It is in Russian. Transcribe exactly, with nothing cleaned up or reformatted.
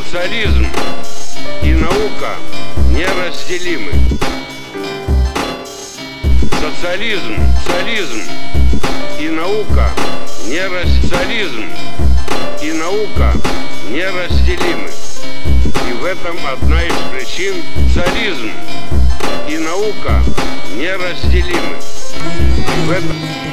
Социализм и наука неразделимы. Социализм, социализм и наука неразделимы. И наука неразделимы. И в этом одна из причин социализм и наука неразделимы. И в этом